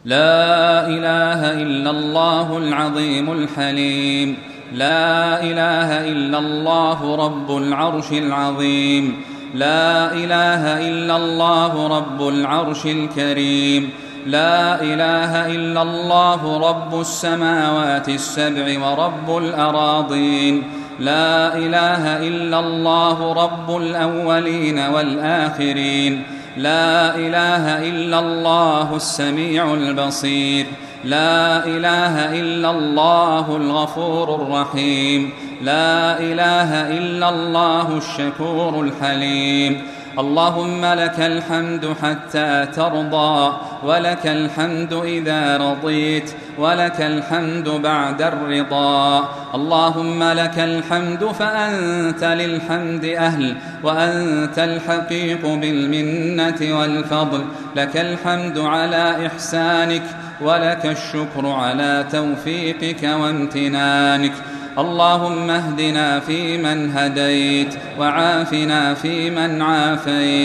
لا إله إلا الله العظيم الحليم. لا إله إلا الله رب العرش العظيم. لا إله إلا الله رب العرش الكريم. لا إله إلا الله رب السماوات السبع ورب الأراضين. لا إله إلا الله رب الأولين والآخرين. لا إله إلا الله السميع البصير. لا إله إلا الله الغفور الرحيم. لا إله إلا الله الشكور الحليم. اللهم لك الحمد حتى ترضى، ولك الحمد إذا رضيت، ولك الحمد بعد الرضا. اللهم لك الحمد فأنت للحمد أهل، وأنت الحقيق بالمنة والفضل. لك الحمد على إحسانك، ولك الشكر على توفيقك وامتنانك. اللهم اهدنا فيمن هديت، وعافنا فيمن عافيت،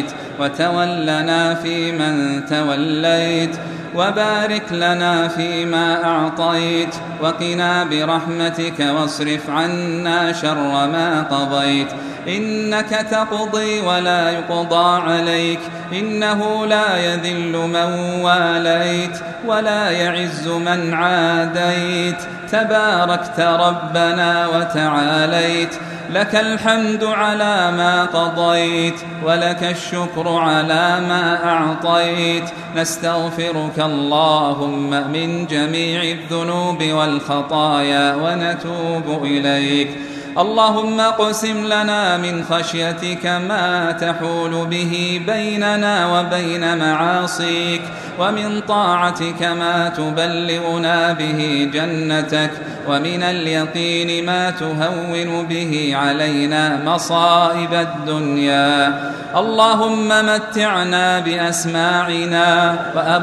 وتولنا فيمن توليت، وبارك لنا فيما أعطيت، وقنا برحمتك واصرف عنا شر ما قضيت. إنك تقضي ولا يقضى عليك، إنه لا يذل من واليت ولا يعز من عاديت. تباركت ربنا وتعاليت. لك الحمد على ما قضيت، ولك الشكر على ما أعطيت. نستغفرك اللهم من جميع الذنوب والخطايا ونتوب إليك. اللهم اقسم لنا من خشيتك ما تحول به بيننا وبين معاصيك، ومن طاعتك ما تبلغنا به جنتك، ومن اليقين ما تهون به علينا مصائب الدنيا. اللهم متعنا بأسماعنا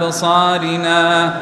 وأبصارنا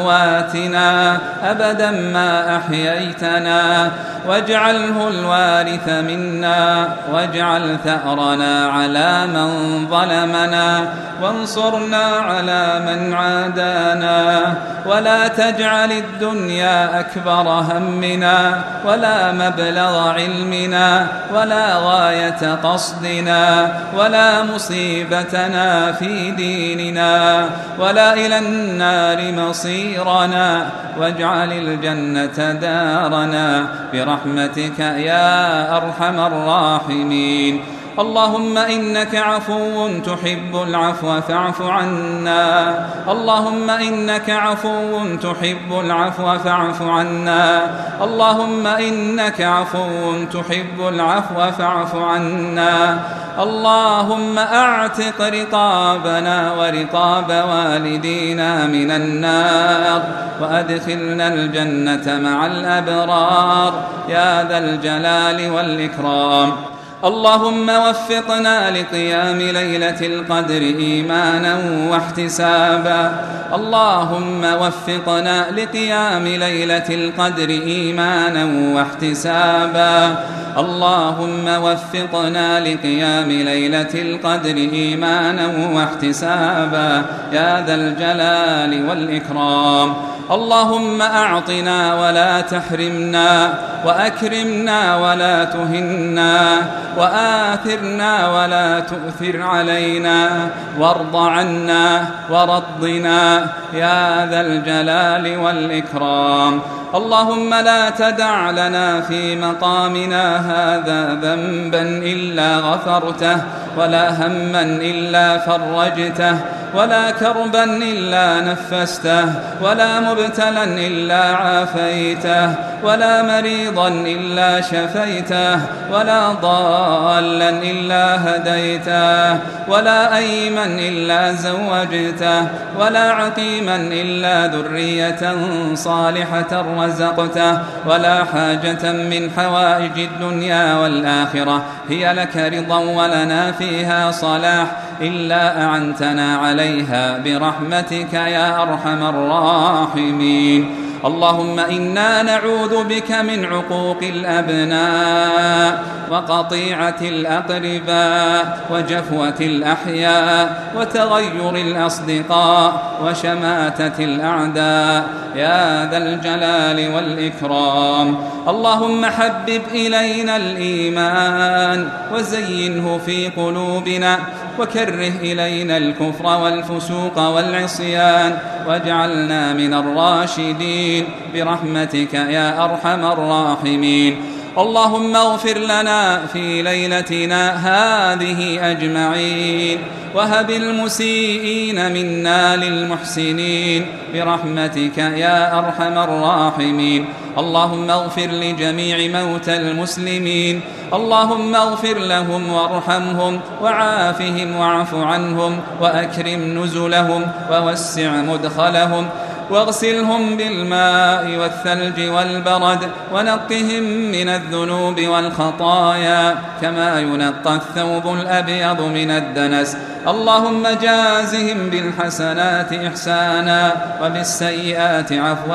وقواتنا أبدا ما أحييتنا، واجعله الوارث منا، واجعل ثأرنا على من ظلمنا، وانصرنا على من عادانا. ولا تجعل الدنيا أكبر همنا، ولا مبلغ علمنا، ولا غاية قصدنا، ولا مصيبتنا في ديننا، ولا إلى النار مصيرنا. واجعل الجنة دارنا برحمتك يا أرحم الراحمين. اللهم إنك عفو تحب العفو فاعف عنا. اللهم إنك عفو تحب العفو فاعف عنا. اللهم إنك عفو تحب العفو فاعف عنا. اللهم أعتق رقابنا ورقاب والدينا من النار، وأدخلنا الجنة مع الأبرار يا ذا الجلال والإكرام. اللهم وفقنا لقيام ليلة القدر إيمانا واحتسابا. اللهم وفقنا لقيام ليلة القدر إيمانا واحتسابا. اللهم وفقنا لقيام ليلة القدر إيمانا واحتسابا يا ذا الجلال والإكرام. اللهم أعطنا ولا تحرمنا، وأكرمنا ولا تهنا، وآثرنا ولا تؤثر علينا، وارض عنا ورضنا يا ذا الجلال والإكرام. اللهم لا تدع لنا في مقامنا هذا ذنبا إلا غفرته، ولا هما إلا فرجته، ولا كربا إلا نفسته، ولا مبتلا إلا عافيته، ولا مريضا إلا شفيته، ولا ضالا إلا هديته، ولا أيما إلا زوجته، ولا عقيما إلا ذرية صالحة رزقته، ولا حاجة من حوائج الدنيا والآخرة هي لك رضا ولنا فيها صلاح إلا أعنتنا عليها برحمتك يا أرحم الراحمين. اللهم إنا نعوذ بك من عقوق الأبناء وقطيعة الأقرباء وجفوة الأحياء وتغير الأصدقاء وشماتة الأعداء يا ذا الجلال والإكرام. اللهم حبب إلينا الإيمان وزينه في قلوبنا وكره إلينا الكفر والفسوق والعصيان واجعلنا من الراشدين برحمتك يا أرحم الراحمين. اللهم اغفر لنا في ليلتنا هذه أجمعين وهب المسيئين منا للمحسنين برحمتك يا أرحم الراحمين. اللهم اغفر لجميع موتى المسلمين، اللهم اغفر لهم وارحمهم وعافهم واعف عنهم وأكرم نزلهم ووسع مدخلهم واغسلهم بالماء والثلج والبرد ونقهم من الذنوب والخطايا كما ينقى الثوب الأبيض من الدنس. اللهم جازهم بالحسنات إحسانا وبالسيئات عفوا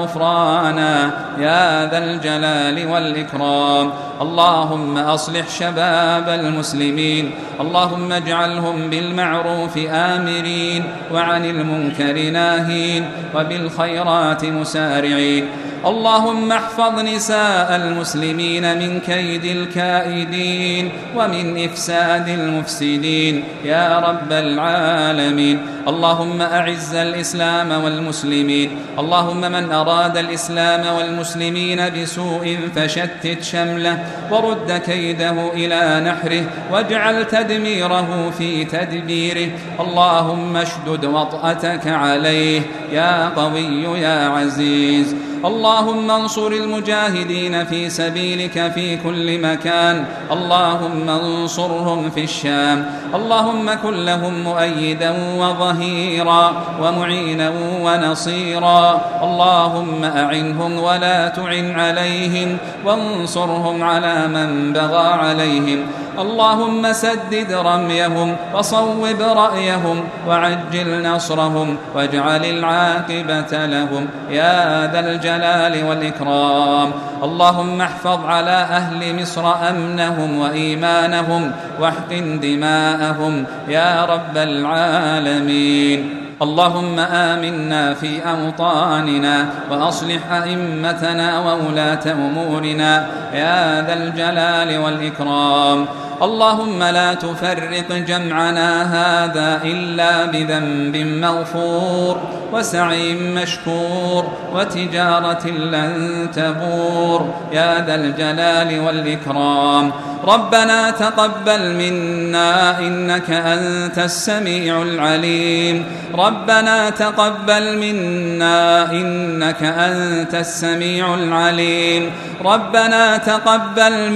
وغفرانا يا ذا الجلال والإكرام. اللهم أصلح شباب المسلمين، اللهم اجعلهم بالمعروف آمرين وعن المنكر ناهين وبالخيرات مسارعين. اللهم احفظ نساء المسلمين من كيد الكائدين ومن إفساد المفسدين يا رب العالمين. اللهم أعز الإسلام والمسلمين، اللهم من أراد الإسلام والمسلمين بسوء فشتت شمله ورد كيده إلى نحره واجعل تدميره في تدبيره. اللهم اشدد وطأتك عليه يا قوي يا عزيز. اللهم انصر المجاهدين في سبيلك في كل مكان، اللهم انصرهم في الشام، اللهم كن لهم مؤيدا وظهيرا ومعينا ونصيرا. اللهم أعنهم ولا تعن عليهم وانصرهم على من بغى عليهم. اللهم سدد رميهم وصوب رأيهم وعجل نصرهم واجعل العاقبة لهم يا ذا الجلال والإكرام. اللهم احفظ على أهل مصر أمنهم وإيمانهم واحقن دماءهم يا رب العالمين. اللهم آمنا في أوطاننا وأصلح أئمتنا وولاة أمورنا يا ذا الجلال والإكرام. اللهم لا تفرق جمعنا هذا إلا بذنب مغفور وسعي مشكور وتجارة لن تبور يا ذا الجلال والإكرام. ربنا تقبل منا إنك أنت السميع العليم، ربنا تقبل منا إنك أنت السميع العليم، ربنا تقبل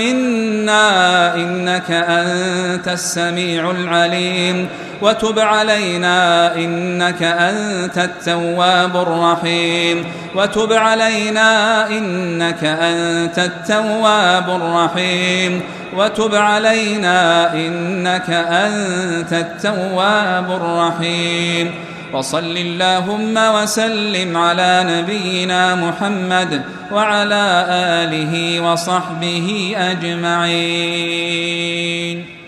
منا إنك أنت السميع العليم وتب علينا إنك أنت التواب الرحيم، وتب علينا إنك أنت التواب الرحيم، وتب علينا إنك أنت التواب الرحيم. وصل اللهم وسلم على نبينا محمد وعلى آله وصحبه أجمعين.